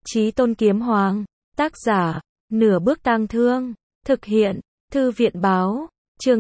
Chí Tôn Kiếm Hoàng. Tác giả, Nửa Bước Tang Thương. Thực hiện, Thư viện Báo. Chương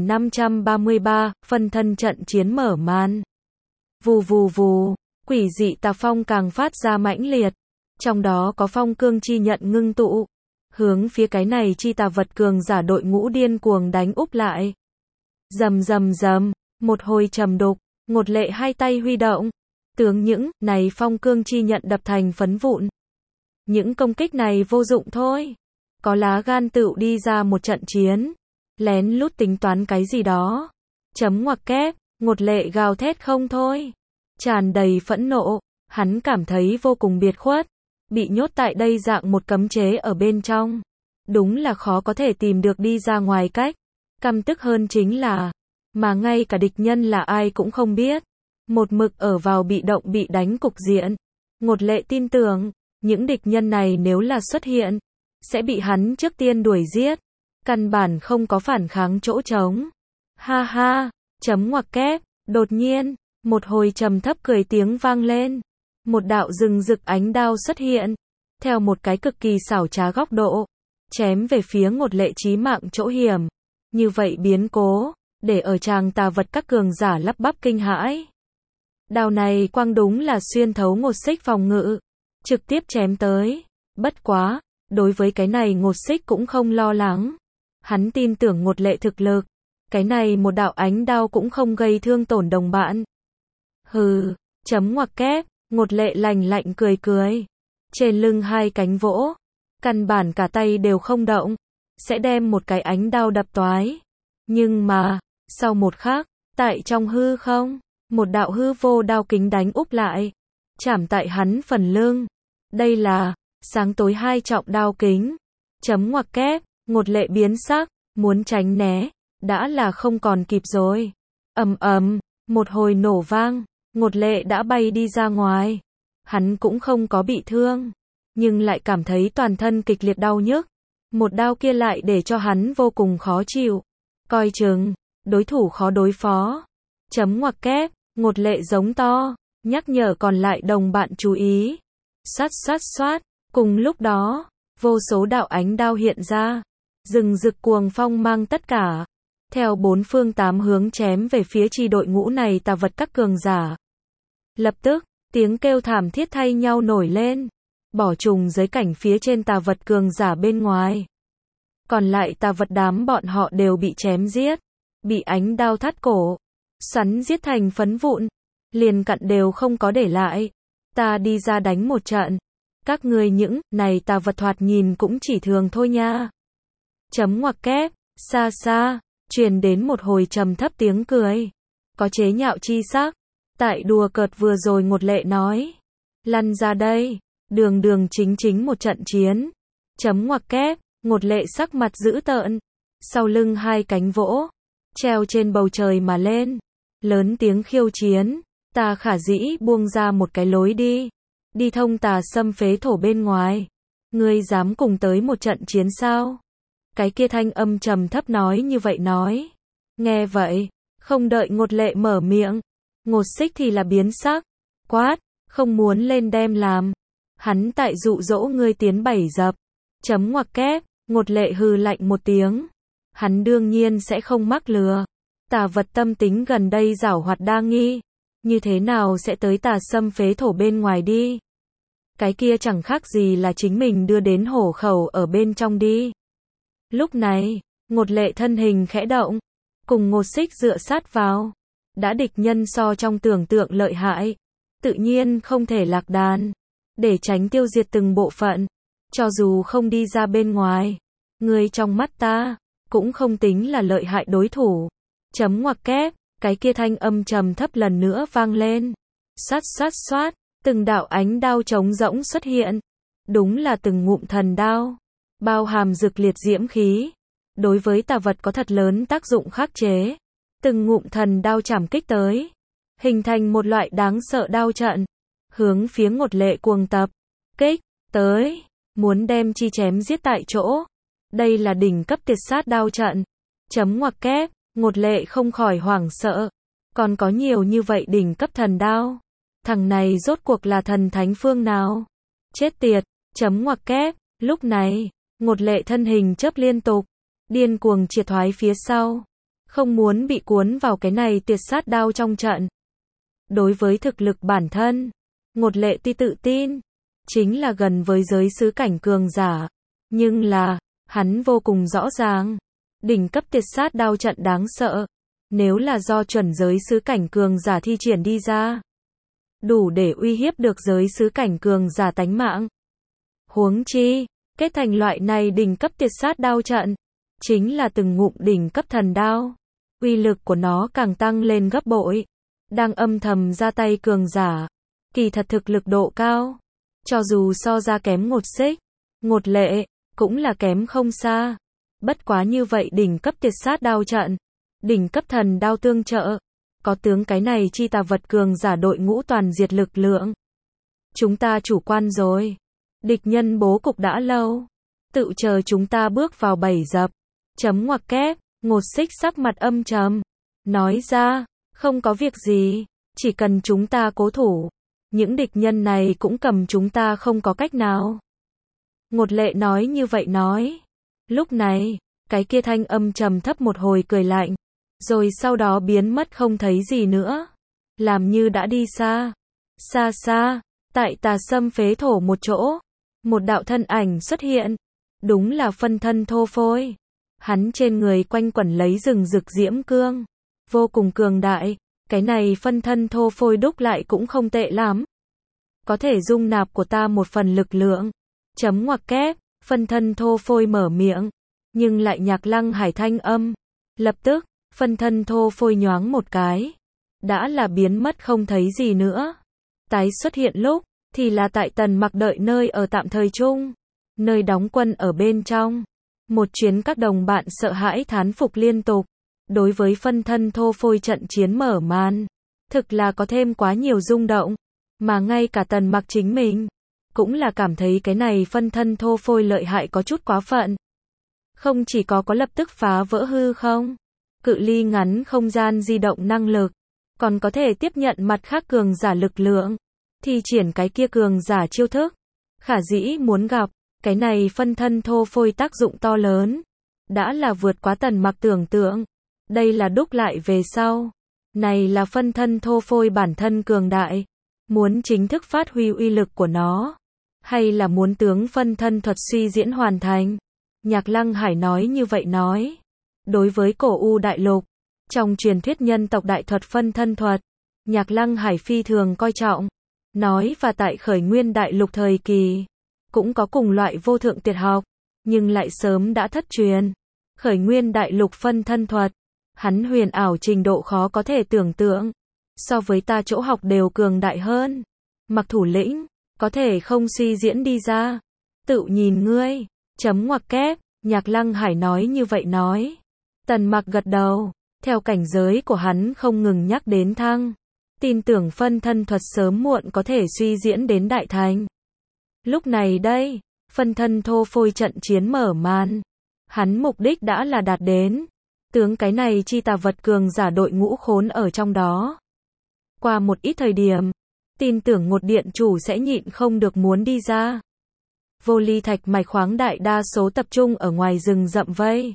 2533, phân thân trận chiến mở màn. Vù vù vù, quỷ dị tà phong càng phát ra mãnh liệt. Trong đó có phong cương chi nhận ngưng tụ. Hướng phía cái này chi tà vật cường giả đội ngũ điên cuồng đánh úp lại. Rầm rầm rầm, một hồi trầm đục, Ngột Lệ hai tay huy động. Tướng những này phong cương chi nhận đập thành phấn vụn. Những công kích này vô dụng thôi. Có lá gan tựu đi ra một trận chiến. Lén lút tính toán cái gì đó. Chấm ngoặc kép, Ngột Lệ gào thét không thôi. Tràn đầy phẫn nộ, hắn cảm thấy vô cùng biệt khuất. Bị nhốt tại đây dạng một cấm chế ở bên trong. Đúng là khó có thể tìm được đi ra ngoài cách. Căm tức hơn chính là, mà ngay cả địch nhân là ai cũng không biết. Một mực ở vào bị động bị đánh cục diện. Ngột Lệ tin tưởng, những địch nhân này nếu là xuất hiện, sẽ bị hắn trước tiên đuổi giết. Căn bản không có phản kháng chỗ trống. Ha ha, chấm ngoặc kép, đột nhiên, một hồi trầm thấp cười tiếng vang lên. Một đạo rừng rực ánh đao xuất hiện, theo một cái cực kỳ xảo trá góc độ, chém về phía Ngột Lệ chí mạng chỗ hiểm. Như vậy biến cố, để ở tràng tà vật các cường giả lắp bắp kinh hãi. Đao này quang đúng là xuyên thấu Ngột Xích phòng ngự, trực tiếp chém tới. Bất quá, đối với cái này Ngột Xích cũng không lo lắng. Hắn tin tưởng Ngột Lệ thực lực, cái này một đạo ánh đao cũng không gây thương tổn đồng bạn. Hừ, chấm ngoặc kép, Ngột Lệ lạnh lạnh cười cười. Trên lưng hai cánh vỗ, căn bản cả tay đều không động, sẽ đem một cái ánh đao đập toái. Nhưng mà, sau một khắc, tại trong hư không, một đạo hư vô đao kính đánh úp lại, chạm tại hắn phần lưng. Đây là sáng tối hai trọng đao kính. Chấm ngoặc kép, Ngột Lệ biến sắc, muốn tránh né, đã là không còn kịp rồi. Ầm ầm, một hồi nổ vang, Ngột Lệ đã bay đi ra ngoài. Hắn cũng không có bị thương, nhưng lại cảm thấy toàn thân kịch liệt đau nhức. Một đao kia lại để cho hắn vô cùng khó chịu. Coi chừng, đối thủ khó đối phó. Chấm ngoặc kép, Ngột Lệ giống to, nhắc nhở còn lại đồng bạn chú ý. Sát sát xoát, cùng lúc đó, vô số đạo ánh đao hiện ra. Rừng rực cuồng phong mang tất cả. Theo bốn phương tám hướng chém về phía chi đội ngũ này tà vật các cường giả. Lập tức, tiếng kêu thảm thiết thay nhau nổi lên. Bỏ trùng giới cảnh phía trên tà vật cường giả bên ngoài. Còn lại tà vật đám bọn họ đều bị chém giết. Bị ánh đao thắt cổ. Xoắn giết thành phấn vụn. Liền cặn đều không có để lại. Ta đi ra đánh một trận. Các ngươi những này tà vật thoạt nhìn cũng chỉ thường thôi nha. Chấm ngoặc kép, xa xa, truyền đến một hồi trầm thấp tiếng cười. Có chế nhạo chi sắc. Tại đùa cợt vừa rồi Ngột Lệ nói. Lăn ra đây, đường đường chính chính một trận chiến. Chấm ngoặc kép, Ngột Lệ sắc mặt dữ tợn. Sau lưng hai cánh vỗ, treo trên bầu trời mà lên. Lớn tiếng khiêu chiến. Ta khả dĩ buông ra một cái lối đi. Đi thông tà xâm phế thổ bên ngoài. Ngươi dám cùng tới một trận chiến sao? Cái kia thanh âm trầm thấp nói như vậy nói. Nghe vậy, không đợi Ngột Lệ mở miệng. Ngột Xích thì là biến sắc. Quát, không muốn lên đem làm. Hắn tại dụ dỗ ngươi tiến bảy dập. Chấm ngoặc kép, Ngột Lệ hừ lạnh một tiếng. Hắn đương nhiên sẽ không mắc lừa. Tà vật tâm tính gần đây giảo hoạt đa nghi. Như thế nào sẽ tới tà xâm phế thổ bên ngoài đi? Cái kia chẳng khác gì là chính mình đưa đến hổ khẩu ở bên trong đi. Lúc này, Ngột Lệ thân hình khẽ động, cùng Ngột Xích dựa sát vào. Đã địch nhân so trong tưởng tượng lợi hại, tự nhiên không thể lạc đàn. Để tránh tiêu diệt từng bộ phận, cho dù không đi ra bên ngoài, ngươi trong mắt ta, cũng không tính là lợi hại đối thủ. Chấm ngoặc kép, cái kia thanh âm trầm thấp lần nữa vang lên. Sát sát xoát, từng đạo ánh đao trống rỗng xuất hiện. Đúng là từng ngụm thần đao, bao hàm rực liệt diễm khí. Đối với tà vật có thật lớn tác dụng khắc chế. Từng ngụm thần đao chảm kích tới, hình thành một loại đáng sợ đao trận, hướng phía Ngột Lệ cuồng tập, kích, tới, muốn đem chi chém giết tại chỗ. Đây là đỉnh cấp tiệt sát đao trận. Chấm ngoặc kép, Ngột Lệ không khỏi hoảng sợ. Còn có nhiều như vậy đỉnh cấp thần đao. Thằng này rốt cuộc là thần thánh phương nào? Chết tiệt, chấm ngoặc kép, lúc này, Ngột Lệ thân hình chớp liên tục, điên cuồng triệt thoái phía sau, không muốn bị cuốn vào cái này tuyệt sát đao trong trận. Đối với thực lực bản thân, Ngột Lệ tuy tự tin, chính là gần với giới sứ cảnh cường giả, nhưng là, hắn vô cùng rõ ràng, đỉnh cấp tuyệt sát đao trận đáng sợ, nếu là do chuẩn giới sứ cảnh cường giả thi triển đi ra, đủ để uy hiếp được giới sứ cảnh cường giả tánh mạng. Huống chi, kết thành loại này đỉnh cấp tuyệt sát đao trận, chính là từng ngụm đỉnh cấp thần đao, uy lực của nó càng tăng lên gấp bội. Đang âm thầm ra tay cường giả, kỳ thật thực lực độ cao, cho dù so ra kém Ngột Xích, Ngột Lệ, cũng là kém không xa. Bất quá như vậy đỉnh cấp tuyệt sát đao trận, đỉnh cấp thần đao tương trợ, có tướng cái này chi tà vật cường giả đội ngũ toàn diệt lực lượng. Chúng ta chủ quan rồi. Địch nhân bố cục đã lâu, tự chờ chúng ta bước vào bẫy dập. Chấm ngoặc kép, Ngột Xích sắc mặt âm trầm, nói ra, không có việc gì, chỉ cần chúng ta cố thủ, những địch nhân này cũng cầm chúng ta không có cách nào. Ngột Lệ nói như vậy nói. Lúc này, cái kia thanh âm trầm thấp một hồi cười lạnh, rồi sau đó biến mất không thấy gì nữa, làm như đã đi xa. Xa xa, tại Tà Sâm phế thổ một chỗ, một đạo thân ảnh xuất hiện, đúng là phân thân Thô Phôi. Hắn trên người quanh quẩn lấy rừng rực diễm cương, vô cùng cường đại, cái này phân thân Thô Phôi đúc lại cũng không tệ lắm. Có thể dung nạp của ta một phần lực lượng. Chấm ngoặc kép, phân thân Thô Phôi mở miệng, nhưng lại Nhạc Lăng Hải thanh âm. Lập tức, phân thân Thô Phôi nhoáng một cái, đã là biến mất không thấy gì nữa. Tái xuất hiện lúc, thì là tại Tần Mặc đợi nơi ở tạm thời chung, nơi đóng quân ở bên trong. Một chuyến các đồng bạn sợ hãi thán phục liên tục, đối với phân thân Thô Phôi trận chiến mở màn, thực là có thêm quá nhiều rung động, mà ngay cả Tần Mặc chính mình, cũng là cảm thấy cái này phân thân Thô Phôi lợi hại có chút quá phận. Không chỉ có lập tức phá vỡ hư không, cự ly ngắn không gian di động năng lực, còn có thể tiếp nhận mặt khác cường giả lực lượng, thi triển cái kia cường giả chiêu thức. Khả dĩ muốn gặp, cái này phân thân Thô Phôi tác dụng to lớn, đã là vượt quá Tần Mặc tưởng tượng. Đây là đúc lại về sau, này là phân thân Thô Phôi bản thân cường đại, muốn chính thức phát huy uy lực của nó, hay là muốn tướng phân thân thuật suy diễn hoàn thành. Nhạc Lăng Hải nói như vậy nói. Đối với Cổ U Đại Lục, trong truyền thuyết nhân tộc đại thuật phân thân thuật, Nhạc Lăng Hải phi thường coi trọng. Nói và tại Khởi Nguyên Đại Lục thời kỳ, cũng có cùng loại vô thượng tuyệt học, nhưng lại sớm đã thất truyền. Khởi Nguyên Đại Lục phân thân thuật, hắn huyền ảo trình độ khó có thể tưởng tượng, so với ta chỗ học đều cường đại hơn. Mặc thủ lĩnh, có thể không suy diễn đi ra. Tự nhìn ngươi. Chấm ngoặc kép, Nhạc Lăng Hải nói như vậy nói. Tần Mặc gật đầu, theo cảnh giới của hắn không ngừng nhắc đến thăng, tin tưởng phân thân thuật sớm muộn có thể suy diễn đến đại thành. Lúc này đây, phân thân Thô Phôi trận chiến mở màn, hắn mục đích đã là đạt đến, tướng cái này chi tà vật cường giả đội ngũ khốn ở trong đó. Qua một ít thời điểm, tin tưởng Ngột điện chủ sẽ nhịn không được muốn đi ra. Vô ly thạch mạch khoáng đại đa số tập trung ở ngoài rừng rậm vây.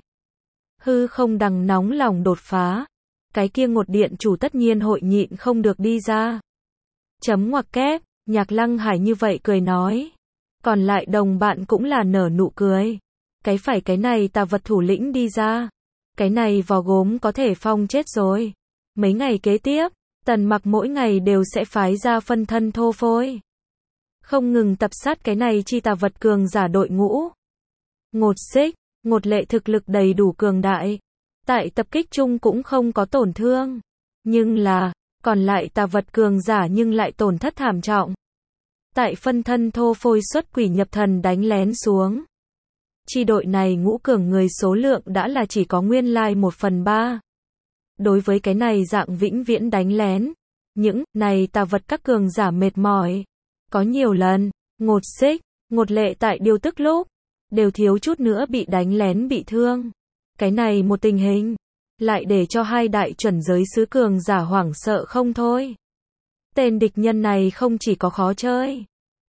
Hư không đằng nóng lòng đột phá. Cái kia Ngột điện chủ tất nhiên hội nhịn không được đi ra. Chấm ngoặc kép, Nhạc Lăng Hải như vậy cười nói. Còn lại đồng bạn cũng là nở nụ cười. Cái này tà vật thủ lĩnh đi ra. Cái này vò gốm có thể phong chết rồi. Mấy ngày kế tiếp, Tần Mặc mỗi ngày đều sẽ phái ra phân thân Thô Phôi, không ngừng tập sát cái này chi tà vật cường giả đội ngũ. Ngột Xích, Ngột Lệ thực lực đầy đủ cường đại, tại tập kích chung cũng không có tổn thương, nhưng là, còn lại tà vật cường giả nhưng lại tổn thất thảm trọng. Tại phân thân Thô Phôi xuất quỷ nhập thần đánh lén xuống, chi đội này ngũ cường người số lượng đã là chỉ có nguyên lai 1/3. Đối với cái này dạng vĩnh viễn đánh lén, những này tà vật các cường giả mệt mỏi. Có nhiều lần, Ngột Xích, Ngột Lệ tại điều tức lúc, đều thiếu chút nữa bị đánh lén bị thương. Cái này một tình hình, lại để cho hai đại chuẩn giới sứ cường giả hoảng sợ không thôi. Tên địch nhân này không chỉ có khó chơi,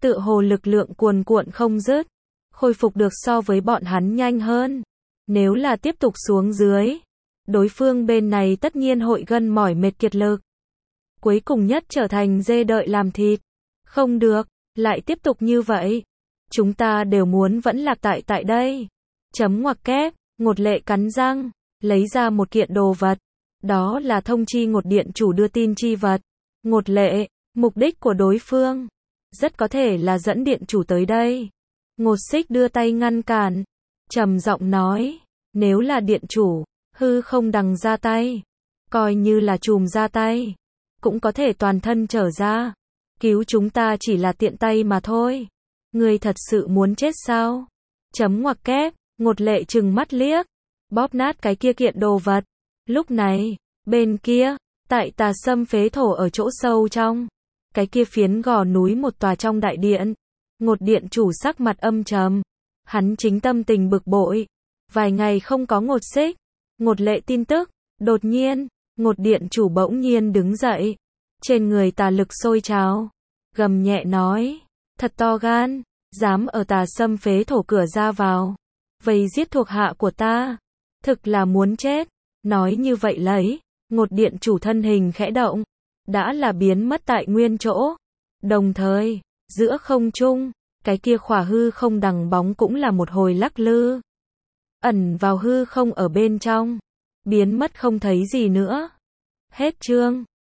tựa hồ lực lượng cuồn cuộn không dứt, khôi phục được so với bọn hắn nhanh hơn. Nếu là tiếp tục xuống dưới, đối phương bên này tất nhiên hội gân mỏi mệt kiệt lực. Cuối cùng nhất trở thành dê đợi làm thịt. Không được, lại tiếp tục như vậy. Chúng ta đều muốn vẫn lạc tại đây. Chấm ngoặc kép, Ngột Lệ cắn răng, lấy ra một kiện đồ vật. Đó là thông chi Ngột Điện chủ đưa tin chi vật. Ngột Lệ, mục đích của đối phương rất có thể là dẫn điện chủ tới đây. Ngột Xích đưa tay ngăn cản, trầm giọng nói, nếu là điện chủ, hư không đằng ra tay, coi như là chùm ra tay, cũng có thể toàn thân trở ra, cứu chúng ta chỉ là tiện tay mà thôi. Ngươi thật sự muốn chết sao? Chấm ngoặc kép, Ngột Lệ trừng mắt liếc, bóp nát cái kia kiện đồ vật. Lúc này, bên kia, tại Tà Sâm phế thổ ở chỗ sâu trong, cái kia phiến gò núi một tòa trong đại điện, Ngột điện chủ sắc mặt âm trầm, hắn chính tâm tình bực bội, vài ngày không có Ngột Xích, Ngột Lệ tin tức, đột nhiên, Ngột điện chủ bỗng nhiên đứng dậy, trên người tà lực sôi trào, gầm nhẹ nói, thật to gan, dám ở Tà Sâm phế thổ cửa ra vào, vây giết thuộc hạ của ta, thực là muốn chết. Nói như vậy lấy, Ngột điện chủ thân hình khẽ động, đã là biến mất tại nguyên chỗ. Đồng thời, giữa không trung, cái kia khỏa hư không đằng bóng cũng là một hồi lắc lư, ẩn vào hư không ở bên trong, biến mất không thấy gì nữa. Hết chương.